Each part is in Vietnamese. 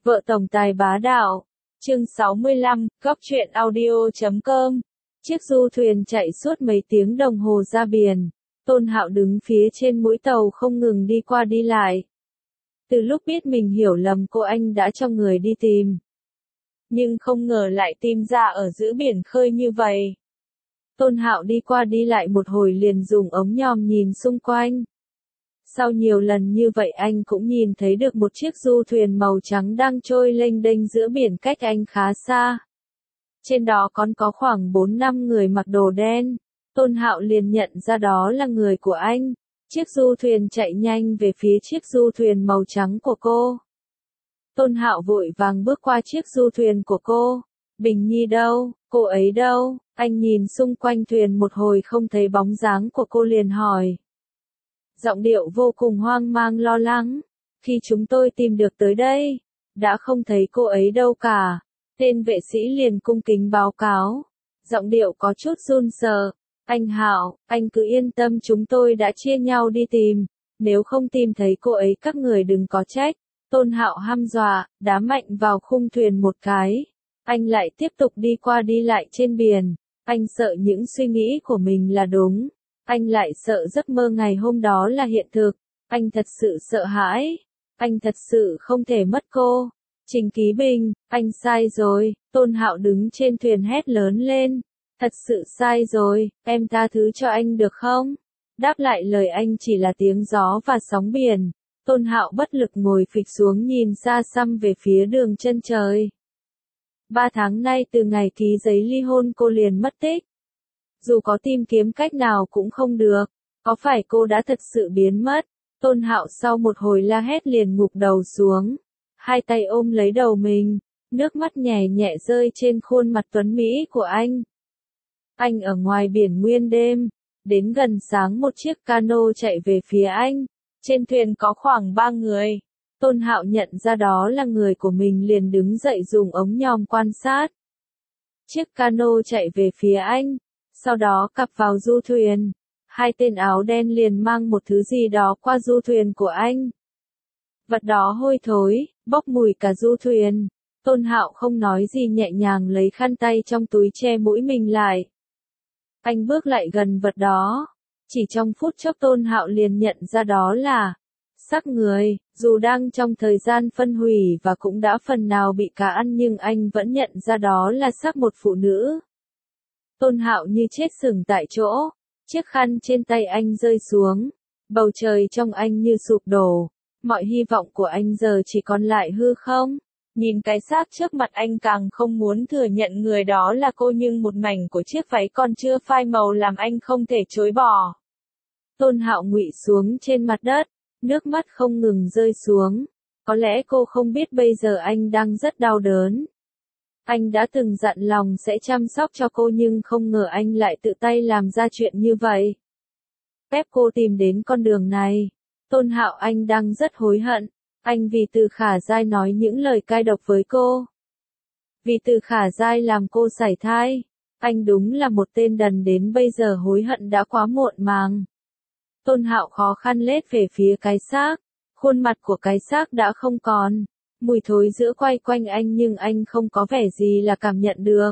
Vợ tổng tài bá đạo. Chương 65, góc truyện audio.com. Chiếc du thuyền chạy suốt mấy tiếng đồng hồ ra biển. Tôn Hạo đứng phía trên mũi tàu không ngừng đi qua đi lại. Từ lúc biết mình hiểu lầm cô anh đã cho người đi tìm. Nhưng không ngờ lại tìm ra ở giữa biển khơi như vậy. Tôn Hạo đi qua đi lại một hồi liền dùng ống nhòm nhìn xung quanh. Sau nhiều lần như vậy anh cũng nhìn thấy được một chiếc du thuyền màu trắng đang trôi lênh đênh giữa biển cách anh khá xa. Trên đó còn có khoảng 4-5 người mặc đồ đen. Tôn Hạo liền nhận ra đó là người của anh. Chiếc du thuyền chạy nhanh về phía chiếc du thuyền màu trắng của cô. Tôn Hạo vội vàng bước qua chiếc du thuyền của cô. Bình Nhi đâu, cô ấy đâu? Anh nhìn xung quanh thuyền một hồi không thấy bóng dáng của cô liền hỏi. Giọng điệu vô cùng hoang mang lo lắng. Khi chúng tôi tìm được tới đây, đã không thấy cô ấy đâu cả. Tên vệ sĩ liền cung kính báo cáo. Giọng điệu có chút run rờ. Anh Hạo, anh cứ yên tâm, chúng tôi đã chia nhau đi tìm. Nếu không tìm thấy cô ấy các người đừng có trách. Tôn Hạo hăm dọa, đá mạnh vào khung thuyền một cái. Anh lại tiếp tục đi qua đi lại trên biển. Anh sợ những suy nghĩ của mình là đúng. Anh lại sợ giấc mơ ngày hôm đó là hiện thực. Anh thật sự sợ hãi. Anh thật sự không thể mất cô. Trình Ký Bình, anh sai rồi. Tôn Hạo đứng trên thuyền hét lớn lên. Thật sự sai rồi, em tha thứ cho anh được không? Đáp lại lời anh chỉ là tiếng gió và sóng biển. Tôn Hạo bất lực ngồi phịch xuống nhìn xa xăm về phía đường chân trời. 3 tháng nay từ ngày ký giấy ly hôn cô liền mất tích. Dù có tìm kiếm cách nào cũng không được. Có phải cô đã thật sự biến mất? Tôn Hạo sau một hồi la hét liền ngục đầu xuống. Hai tay ôm lấy đầu mình. Nước mắt nhẹ nhẹ rơi trên khuôn mặt tuấn mỹ của anh. Anh ở ngoài biển nguyên đêm. Đến gần sáng một chiếc cano chạy về phía anh. Trên thuyền có khoảng 3 người. Tôn Hạo nhận ra đó là người của mình liền đứng dậy dùng ống nhòm quan sát. Chiếc cano chạy về phía anh. Sau đó cặp vào du thuyền. Hai tên áo đen liền mang một thứ gì đó qua du thuyền của anh. Vật đó hôi thối, bốc mùi cả du thuyền. Tôn Hạo không nói gì nhẹ nhàng lấy khăn tay trong túi che mũi mình lại. Anh bước lại gần vật đó. Chỉ trong phút chốc Tôn Hạo liền nhận ra đó là xác người. Dù đang trong thời gian phân hủy và cũng đã phần nào bị cá ăn nhưng anh vẫn nhận ra đó là xác một phụ nữ. Tôn Hạo như chết sững tại chỗ. Chiếc khăn trên tay anh rơi xuống. Bầu trời trong anh như sụp đổ. Mọi hy vọng của anh giờ chỉ còn lại hư không. Nhìn cái xác trước mặt anh càng không muốn thừa nhận người đó là cô nhưng một mảnh của chiếc váy còn chưa phai màu làm anh không thể chối bỏ. Tôn Hạo ngụy xuống trên mặt đất. Nước mắt không ngừng rơi xuống. Có lẽ cô không biết bây giờ anh đang rất đau đớn. Anh đã từng dặn lòng sẽ chăm sóc cho cô nhưng không ngờ anh lại tự tay làm ra chuyện như vậy. Ép cô tìm đến con đường này. Tôn Hạo anh đang rất hối hận. Anh vì Từ Khả Giai nói những lời cay độc với cô. Vì Từ Khả Giai làm cô sảy thai. Anh đúng là một tên đần đến bây giờ hối hận đã quá muộn màng. Tôn Hạo khó khăn lết về phía cái xác. Khuôn mặt của cái xác đã không còn. Mùi thối giữa quay quanh anh nhưng anh không có vẻ gì là cảm nhận được.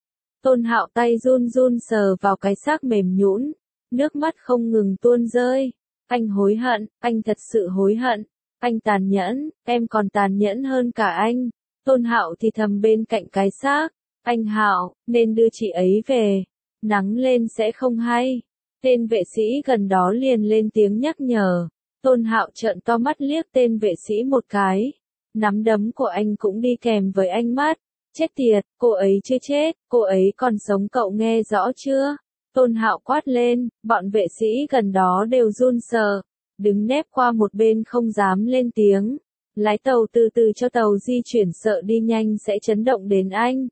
Tôn Hạo tay run run sờ vào cái xác mềm nhũn. Nước mắt không ngừng tuôn rơi. Anh hối hận, anh thật sự hối hận. Anh tàn nhẫn, em còn tàn nhẫn hơn cả anh. Tôn Hạo thì thầm bên cạnh cái xác. Anh Hạo, nên đưa chị ấy về. Nắng lên sẽ không hay. Tên vệ sĩ gần đó liền lên tiếng nhắc nhở. Tôn Hạo trợn to mắt liếc tên vệ sĩ một cái. Nắm đấm của anh cũng đi kèm với ánh mắt. Chết tiệt, cô ấy chưa chết, cô ấy còn sống cậu nghe rõ chưa? Tôn Hạo quát lên, bọn vệ sĩ gần đó đều run sợ. Đứng nép qua một bên không dám lên tiếng. Lái tàu từ từ cho tàu di chuyển sợ đi nhanh sẽ chấn động đến anh.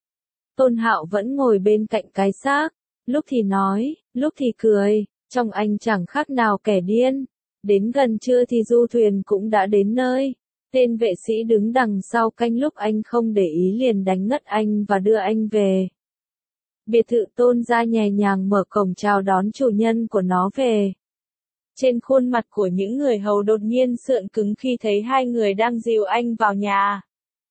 Tôn Hạo vẫn ngồi bên cạnh cái xác. Lúc thì nói, lúc thì cười. Trong anh chẳng khác nào kẻ điên. Đến gần trưa thì du thuyền cũng đã đến nơi. Tên vệ sĩ đứng đằng sau canh lúc anh không để ý liền đánh ngất anh và đưa anh về. Biệt thự Tôn gia nhẹ nhàng mở cổng chào đón chủ nhân của nó về. Trên khuôn mặt của những người hầu đột nhiên sượng cứng khi thấy hai người đang dìu anh vào nhà.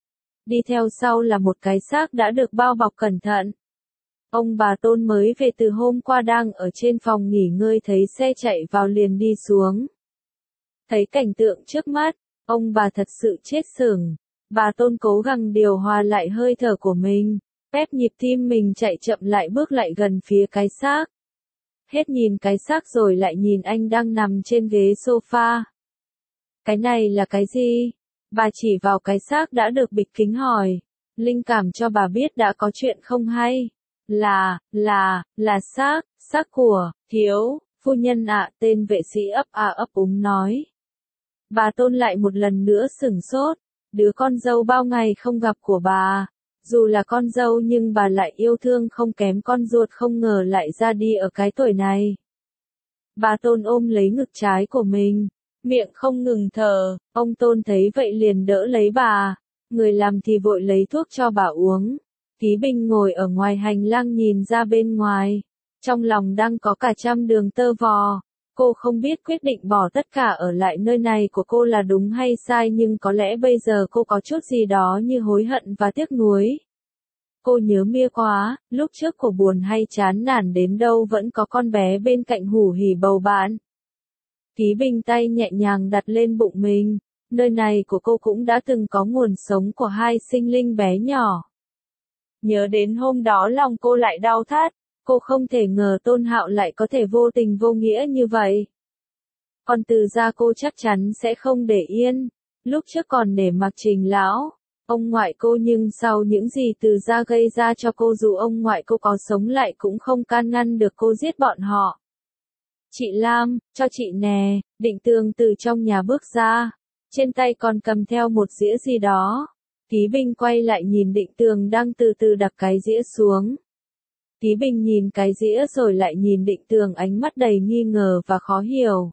đi theo sau là một cái xác đã được bao bọc cẩn thận. Ông bà Tôn mới về từ hôm qua đang ở trên phòng nghỉ ngơi thấy xe chạy vào liền đi xuống. Thấy cảnh tượng trước mắt, ông bà thật sự chết sững. Bà Tôn cố gắng điều hòa lại hơi thở của mình, ép nhịp tim mình chạy chậm lại bước lại gần phía cái xác. Hết nhìn cái xác rồi lại nhìn anh đang nằm trên ghế sofa. Cái này là cái gì? Bà chỉ vào cái xác đã được bịt kính hỏi. Linh cảm cho bà biết đã có chuyện không hay. Là xác của, thiếu, phu nhân ạ, tên vệ sĩ ấp úng nói. Bà Tôn lại một lần nữa sửng sốt, đứa con dâu bao ngày không gặp của bà. Dù là con dâu nhưng bà lại yêu thương không kém con ruột, không ngờ lại ra đi ở cái tuổi này. Bà Tôn ôm lấy ngực trái của mình, miệng không ngừng thở, ông Tôn thấy vậy liền đỡ lấy bà, người làm thì vội lấy thuốc cho bà uống. Ký Bình ngồi ở ngoài hành lang nhìn ra bên ngoài, trong lòng đang có cả trăm đường tơ vò. Cô không biết quyết định bỏ tất cả ở lại nơi này của cô là đúng hay sai, nhưng có lẽ bây giờ cô có chút gì đó như hối hận và tiếc nuối. Cô nhớ Mia quá, lúc trước cô buồn hay chán nản đến đâu vẫn có con bé bên cạnh hủ hỉ bầu bạn. Ký Bình tay nhẹ nhàng đặt lên bụng mình, nơi này của cô cũng đã từng có nguồn sống của hai sinh linh bé nhỏ. Nhớ đến hôm đó lòng cô lại đau thắt, cô không thể ngờ Tôn Hạo lại có thể vô tình vô nghĩa như vậy. Còn Từ gia cô chắc chắn sẽ không để yên, lúc trước còn để mặc Trình lão, ông ngoại cô, nhưng sau những gì Từ gia gây ra cho cô, dù ông ngoại cô có sống lại cũng không can ngăn được cô giết bọn họ. Chị Lam, cho chị nè, Định Tường từ trong nhà bước ra, trên tay còn cầm theo một dĩa gì đó. Ký Bình quay lại nhìn Định Tường đang từ từ đặt cái dĩa xuống. Ký Bình nhìn cái dĩa rồi lại nhìn Định Tường, ánh mắt đầy nghi ngờ và khó hiểu.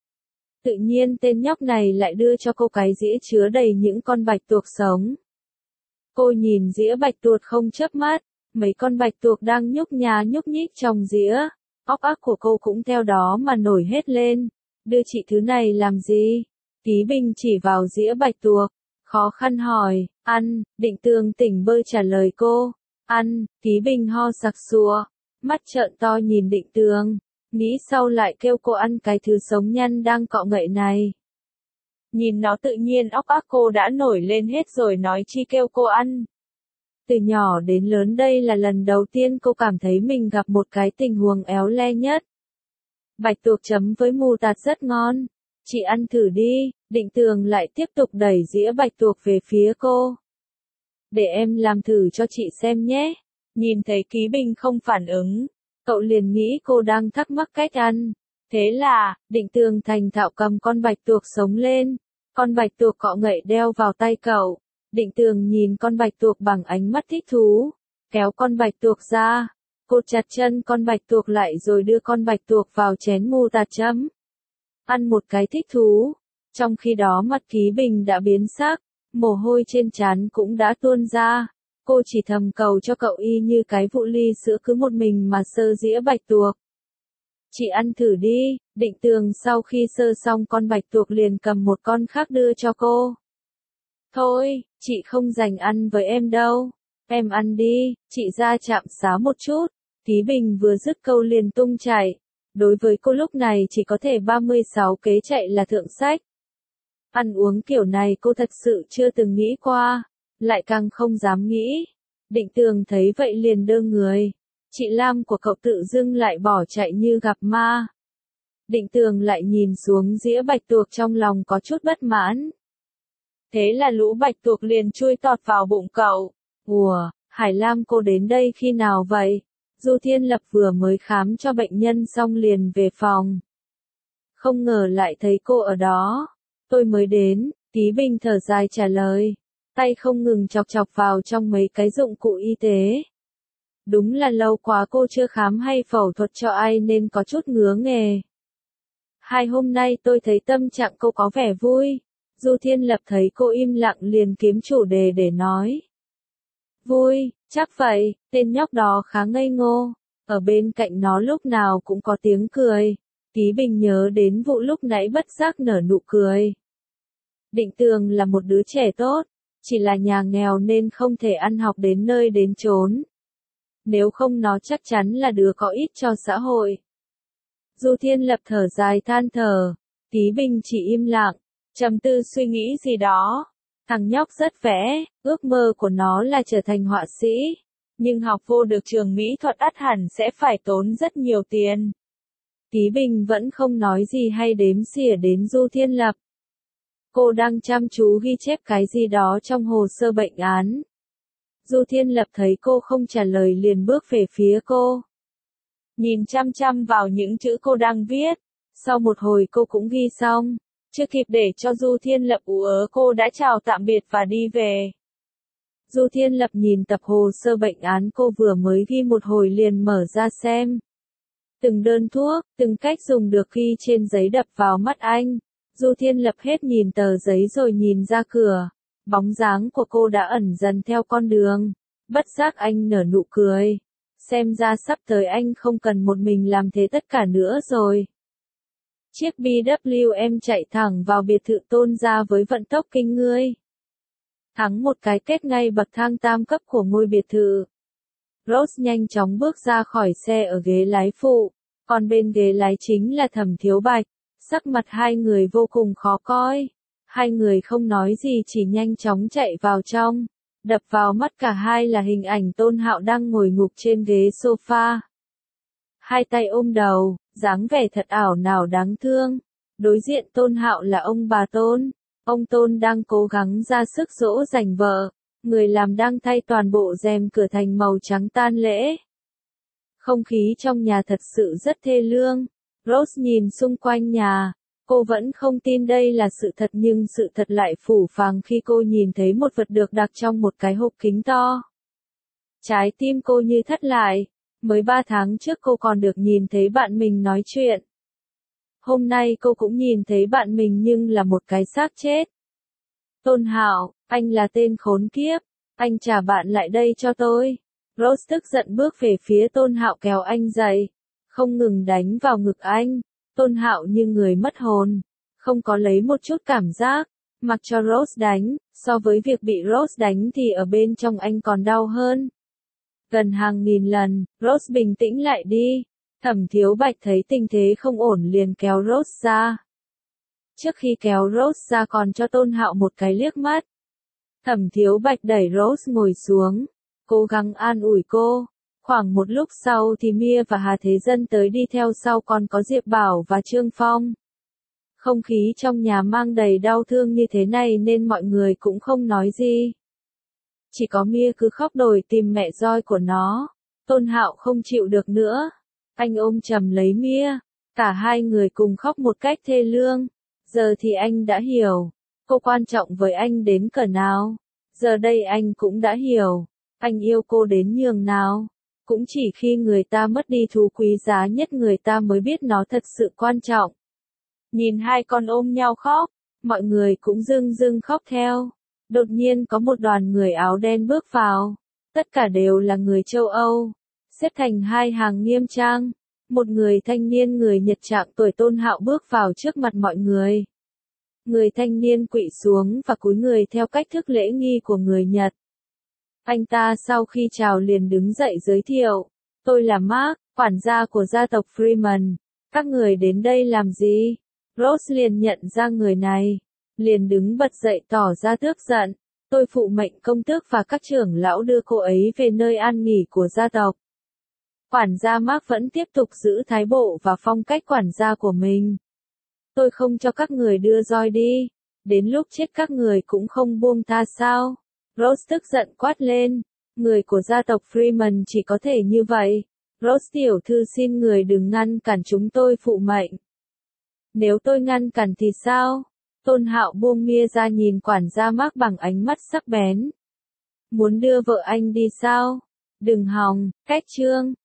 Tự nhiên tên nhóc này lại đưa cho cô cái dĩa chứa đầy những con bạch tuộc sống. Cô nhìn dĩa bạch tuộc không chớp mắt, mấy con bạch tuộc đang nhúc nhích trong dĩa. Óc óc của cô cũng theo đó mà nổi hết lên. Đưa chị thứ này làm gì? Ký Bình chỉ vào dĩa bạch tuộc, khó khăn hỏi. Ăn, Định Tường tỉnh bơ trả lời cô. Ăn, Ký Bình ho sặc sụa, mắt trợn to nhìn Định Tường, nghĩ sau lại kêu cô ăn cái thứ sống nhăn đang cọ ngậy này. Nhìn nó tự nhiên óc óc cô đã nổi lên hết rồi, nói chi kêu cô ăn. Từ nhỏ đến lớn đây là lần đầu tiên cô cảm thấy mình gặp một cái tình huống éo le nhất. Bạch tuộc chấm với mù tạt rất ngon, chị ăn thử đi. Định Tường lại tiếp tục đẩy dĩa bạch tuộc về phía cô. Để em làm thử cho chị xem nhé. Nhìn thấy Ký Bình không phản ứng, cậu liền nghĩ cô đang thắc mắc cách ăn. Thế là, Định Tường thành thạo cầm con bạch tuộc sống lên. Con bạch tuộc cọ ngậy đeo vào tay cậu. Định Tường nhìn con bạch tuộc bằng ánh mắt thích thú, kéo con bạch tuộc ra, cột chặt chân con bạch tuộc lại rồi đưa con bạch tuộc vào chén mù tạt chấm. Ăn một cái thích thú. Trong khi đó mặt Ký Bình đã biến sắc, mồ hôi trên trán cũng đã tuôn ra. Cô chỉ thầm cầu cho cậu y như cái vụ ly sữa cứ một mình mà sơ dĩa bạch tuộc. Chị ăn thử đi. Định Tường sau khi sơ xong con bạch tuộc liền cầm một con khác đưa cho cô. Thôi, chị không dành ăn với em đâu. Em ăn đi, chị ra chạm xá một chút. Ký Bình vừa dứt câu liền tung chạy. Đối với cô lúc này chỉ có thể 36 kế chạy là thượng sách. Ăn uống kiểu này cô thật sự chưa từng nghĩ qua, lại càng không dám nghĩ. Định Tường thấy vậy liền đơ người. Chị Lam của cậu tự dưng lại bỏ chạy như gặp ma. Định Tường lại nhìn xuống dĩa bạch tuộc, trong lòng có chút bất mãn. Thế là lũ bạch tuộc liền chui tọt vào bụng cậu. Ủa, Hải Lam cô đến đây khi nào vậy? Du Thiên Lập vừa mới khám cho bệnh nhân xong liền về phòng. Không ngờ lại thấy cô ở đó. Tôi mới đến, Ký Bình thở dài trả lời. Tay không ngừng chọc chọc vào trong mấy cái dụng cụ y tế. Đúng là lâu quá cô chưa khám hay phẫu thuật cho ai nên có chút ngứa nghề. 2 hôm nay tôi thấy tâm trạng cô có vẻ vui. Du Thiên Lập thấy cô im lặng liền kiếm chủ đề để nói. Vui, chắc vậy, tên nhóc đó khá ngây ngô. Ở bên cạnh nó lúc nào cũng có tiếng cười. Ký Bình nhớ đến vụ lúc nãy bất giác nở nụ cười. Định Tường là một đứa trẻ tốt, Chỉ là nhà nghèo nên không thể ăn học đến nơi đến chốn. Nếu không nó chắc chắn là đứa có ích cho xã hội. Du Thiên Lập thở dài than thở, Tí Bình chỉ im lặng, trầm tư suy nghĩ gì đó. Thằng nhóc rất vẽ, ước mơ của nó là trở thành họa sĩ. Nhưng học vô được trường mỹ thuật ắt hẳn sẽ phải tốn rất nhiều tiền. Tí Bình vẫn không nói gì hay đếm xỉa đến Du Thiên Lập. Cô đang chăm chú ghi chép cái gì đó trong hồ sơ bệnh án. Du Thiên Lập thấy cô không trả lời liền bước về phía cô. Nhìn chăm chăm vào những chữ cô đang viết. Sau một hồi cô cũng ghi xong. Chưa kịp để cho Du Thiên Lập ú ớ cô đã chào tạm biệt và đi về. Du Thiên Lập nhìn tập hồ sơ bệnh án cô vừa mới ghi một hồi liền mở ra xem. Từng đơn thuốc, từng cách dùng được ghi trên giấy đập vào mắt anh. Du Thiên Lập hết nhìn tờ giấy rồi nhìn ra cửa. Bóng dáng của cô đã ẩn dần theo con đường. Bất giác anh nở nụ cười. Xem ra sắp tới anh không cần một mình làm thế tất cả nữa rồi. Chiếc BWM chạy thẳng vào biệt thự Tôn gia với vận tốc kinh người. Thắng một cái kết ngay bậc thang tam cấp của ngôi biệt thự. Rose nhanh chóng bước ra khỏi xe ở ghế lái phụ, còn bên ghế lái chính là Thẩm Thiếu Bạch. Sắc mặt hai người vô cùng khó coi. Hai người không nói gì chỉ nhanh chóng chạy vào trong. Đập vào mắt cả hai là hình ảnh Tôn Hạo đang ngồi ngục trên ghế sofa. Hai tay ôm đầu, dáng vẻ thật ảo nào đáng thương. Đối diện Tôn Hạo là ông bà Tôn. Ông Tôn đang cố gắng ra sức dỗ dành vợ. Người làm đang thay toàn bộ rèm cửa thành màu trắng tang lễ. Không khí trong nhà thật sự rất thê lương. Rose nhìn xung quanh nhà. Cô vẫn không tin đây là sự thật nhưng sự thật lại phủ phàng khi cô nhìn thấy một vật được đặt trong một cái hộp kính to. Trái tim cô như thắt lại. Mới 3 tháng trước cô còn được nhìn thấy bạn mình nói chuyện. Hôm nay cô cũng nhìn thấy bạn mình nhưng là một cái xác chết. Tôn Hạo, anh là tên khốn kiếp. Anh trả bạn lại đây cho tôi. Rose tức giận bước về phía Tôn Hạo kéo anh dậy. Không ngừng đánh vào ngực anh. Tôn Hạo như người mất hồn. Không có lấy một chút cảm giác. Mặc cho Rose đánh. So với việc bị Rose đánh thì ở bên trong anh còn đau hơn. Gần hàng nghìn lần, Rose bình tĩnh lại đi. Thẩm Thiếu Bạch thấy tình thế không ổn liền kéo Rose ra. Trước khi kéo Rose ra còn cho Tôn Hạo một cái liếc mắt. Thẩm Thiếu Bạch đẩy Rose ngồi xuống, cố gắng an ủi cô. Khoảng một lúc sau thì Mia và Hà Thế Dân tới đi theo sau còn có Diệp Bảo và Trương Phong. Không khí trong nhà mang đầy đau thương như thế này nên mọi người cũng không nói gì. Chỉ có Mia cứ khóc đòi tìm mẹ roi của nó. Tôn Hạo không chịu được nữa. Anh ôm chầm lấy Mia. Cả hai người cùng khóc một cách thê lương. Giờ thì anh đã hiểu. Cô quan trọng với anh đến cỡ nào. Giờ đây anh cũng đã hiểu. Anh yêu cô đến nhường nào. Cũng chỉ khi người ta mất đi thứ quý giá nhất người ta mới biết nó thật sự quan trọng. Nhìn hai con ôm nhau khóc. Mọi người cũng rưng rưng khóc theo. Đột nhiên có một đoàn người áo đen bước vào. Tất cả đều là người châu Âu. Xếp thành hai hàng nghiêm trang. Một người thanh niên người Nhật trạng tuổi Tôn Hạo bước vào trước mặt mọi người. Người thanh niên quỵ xuống và cúi người theo cách thức lễ nghi của người Nhật. Anh ta sau khi chào liền đứng dậy giới thiệu. Tôi là Mark, quản gia của gia tộc Freeman. Các người đến đây làm gì? Rose liền nhận ra người này. Liền đứng bật dậy tỏ ra tức giận. Tôi phụ mệnh công tước và các trưởng lão đưa cô ấy về nơi an nghỉ của gia tộc. Quản gia Mark vẫn tiếp tục giữ thái độ và phong cách quản gia của mình. Tôi không cho các người đưa roi đi. Đến lúc chết các người cũng không buông tha sao? Rose tức giận quát lên. Người của gia tộc Freeman chỉ có thể như vậy. Rose tiểu thư xin người đừng ngăn cản chúng tôi phụ mệnh. Nếu tôi ngăn cản thì sao? Tôn Hạo buông Mia ra nhìn quản gia Mark bằng ánh mắt sắc bén. Muốn đưa vợ anh đi sao? Đừng hòng, cách trương.